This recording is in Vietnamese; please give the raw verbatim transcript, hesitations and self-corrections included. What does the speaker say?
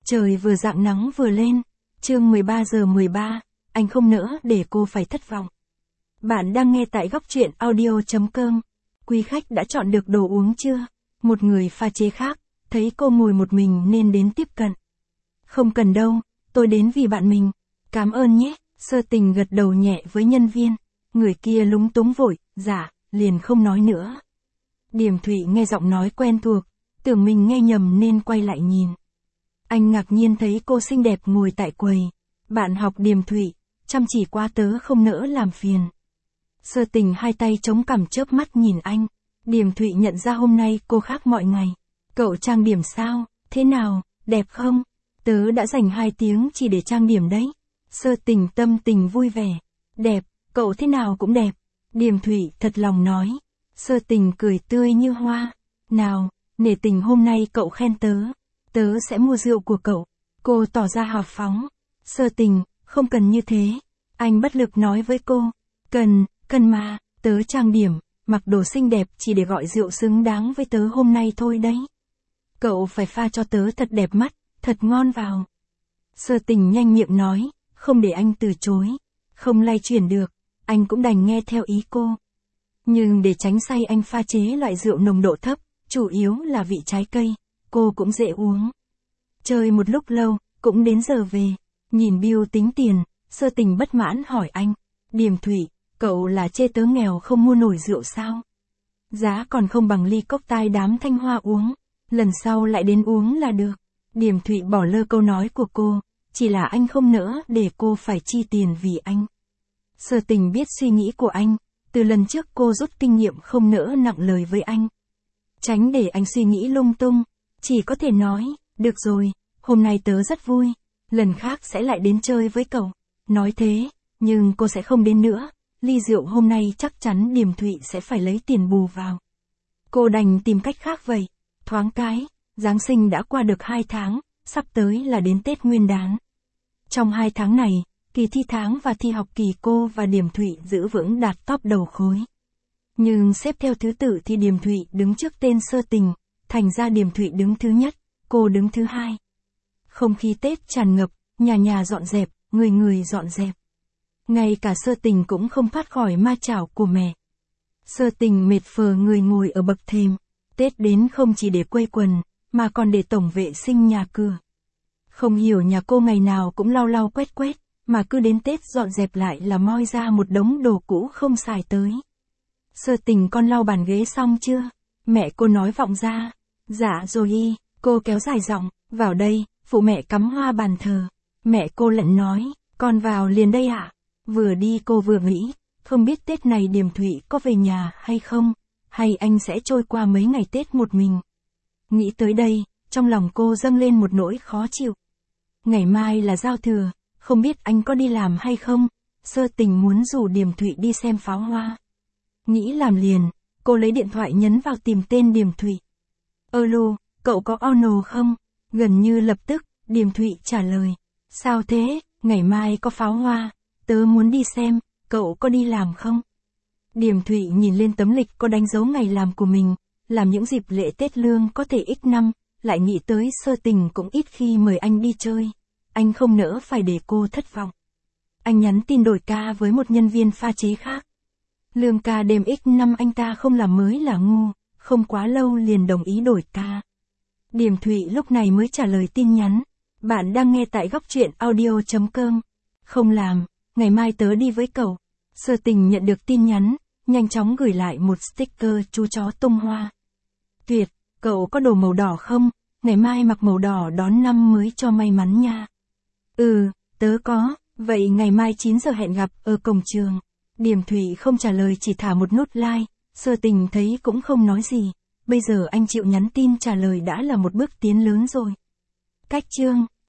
Trời vừa rạng nắng vừa lên, chương mười ba giờ mười ba, anh không nỡ để cô phải thất vọng. Bạn đang nghe tại góc truyện audio chấm com. Quý khách đã chọn được đồ uống chưa? Một người pha chế khác, thấy cô ngồi một mình nên đến tiếp cận. Không cần đâu, tôi đến vì bạn mình. Cảm ơn nhé, Sơ Tình gật đầu nhẹ với nhân viên. Người kia lúng túng vội, dạ, liền không nói nữa. Điềm Thụy nghe giọng nói quen thuộc, tưởng mình nghe nhầm nên quay lại nhìn. Anh ngạc nhiên thấy cô xinh đẹp ngồi tại quầy. Bạn học Điềm Thụy, chăm chỉ quá tớ không nỡ làm phiền. Sơ Tình hai tay chống cằm chớp mắt nhìn anh. Điềm Thụy nhận ra hôm nay cô khác mọi ngày. Cậu trang điểm sao, thế nào, đẹp không? Tớ đã dành hai tiếng chỉ để trang điểm đấy. Sơ Tình tâm tình vui vẻ. Đẹp, cậu thế nào cũng đẹp. Điềm Thụy thật lòng nói. Sơ Tình cười tươi như hoa. Nào, nể tình hôm nay cậu khen tớ. Tớ sẽ mua rượu của cậu. Cô tỏ ra hào phóng. Sơ Tình, không cần như thế. Anh bất lực nói với cô. Cần, cần mà, tớ trang điểm, mặc đồ xinh đẹp chỉ để gọi rượu xứng đáng với tớ hôm nay thôi đấy. Cậu phải pha cho tớ thật đẹp mắt, thật ngon vào. Sơ Tình nhanh miệng nói, không để anh từ chối. Không lay chuyển được, anh cũng đành nghe theo ý cô. Nhưng để tránh say anh pha chế loại rượu nồng độ thấp, chủ yếu là vị trái cây. Cô cũng dễ uống. Chơi một lúc lâu, cũng đến giờ về. Nhìn bill tính tiền, Sơ Tình bất mãn hỏi anh. Điềm Thụy, cậu là chê tớ nghèo không mua nổi rượu sao? Giá còn không bằng ly cốc tai đám Thanh Hoa uống. Lần sau lại đến uống là được. Điềm Thụy bỏ lơ câu nói của cô. Chỉ là anh không nỡ để cô phải chi tiền vì anh. Sơ Tình biết suy nghĩ của anh. Từ lần trước cô rút kinh nghiệm không nỡ nặng lời với anh. Tránh để anh suy nghĩ lung tung. Chỉ có thể nói, được rồi, hôm nay tớ rất vui, lần khác sẽ lại đến chơi với cậu. Nói thế, nhưng cô sẽ không đến nữa, ly rượu hôm nay chắc chắn Điềm Thụy sẽ phải lấy tiền bù vào. Cô đành tìm cách khác vậy, thoáng cái, Giáng sinh đã qua được hai tháng, sắp tới là đến Tết Nguyên đán. Trong hai tháng này, kỳ thi tháng và thi học kỳ cô và Điềm Thụy giữ vững đạt top đầu khối. Nhưng xếp theo thứ tự thì Điềm Thụy đứng trước tên Sơ Tình. Thành ra Điềm Thụy đứng thứ nhất, cô đứng thứ hai. Không khí Tết tràn ngập, nhà nhà dọn dẹp, người người dọn dẹp. Ngay cả Sơ Tình cũng không thoát khỏi ma chảo của mẹ. Sơ Tình mệt phờ người ngồi ở bậc thềm. Tết đến không chỉ để quây quần, mà còn để tổng vệ sinh nhà cửa. Không hiểu nhà cô ngày nào cũng lau lau quét quét, mà cứ đến Tết dọn dẹp lại là moi ra một đống đồ cũ không xài tới. Sơ Tình, con lau bàn ghế xong chưa? Mẹ cô nói vọng ra. Dạ rồi y, cô kéo dài giọng, vào đây, phụ mẹ cắm hoa bàn thờ. Mẹ cô lận nói, con vào liền đây ạ. À? Vừa đi cô vừa nghĩ, không biết Tết này Điềm Thụy có về nhà hay không, hay anh sẽ trôi qua mấy ngày Tết một mình. Nghĩ tới đây, trong lòng cô dâng lên một nỗi khó chịu. Ngày mai là giao thừa, không biết anh có đi làm hay không, Sơ Tình muốn rủ Điềm Thụy đi xem pháo hoa. Nghĩ làm liền, cô lấy điện thoại nhấn vào tìm tên Điềm Thụy. Alo, cậu có ono không? Gần như lập tức, Điềm Thụy trả lời. Sao thế, ngày mai có pháo hoa, tớ muốn đi xem, cậu có đi làm không? Điềm Thụy nhìn lên tấm lịch có đánh dấu ngày làm của mình, làm những dịp lễ Tết lương có thể x năm, lại nghĩ tới Sơ Tình cũng ít khi mời anh đi chơi. Anh không nỡ phải để cô thất vọng. Anh nhắn tin đổi ca với một nhân viên pha chế khác. Lương ca đêm x năm anh ta không làm mới là ngu. Không quá lâu liền đồng ý đổi ca. Điềm Thụy lúc này mới trả lời tin nhắn. Bạn đang nghe tại góc truyện audio chấm com. Không làm, ngày mai tớ đi với cậu. Sơ Tình nhận được tin nhắn, nhanh chóng gửi lại một sticker chú chó tung hoa. Tuyệt, cậu có đồ màu đỏ không? Ngày mai mặc màu đỏ đón năm mới cho may mắn nha. Ừ, tớ có, vậy ngày mai chín giờ hẹn gặp ở cổng trường. Điềm Thụy không trả lời chỉ thả một nút like. Sơ Tình thấy cũng không nói gì, bây giờ anh chịu nhắn tin trả lời đã là một bước tiến lớn rồi. Cách chương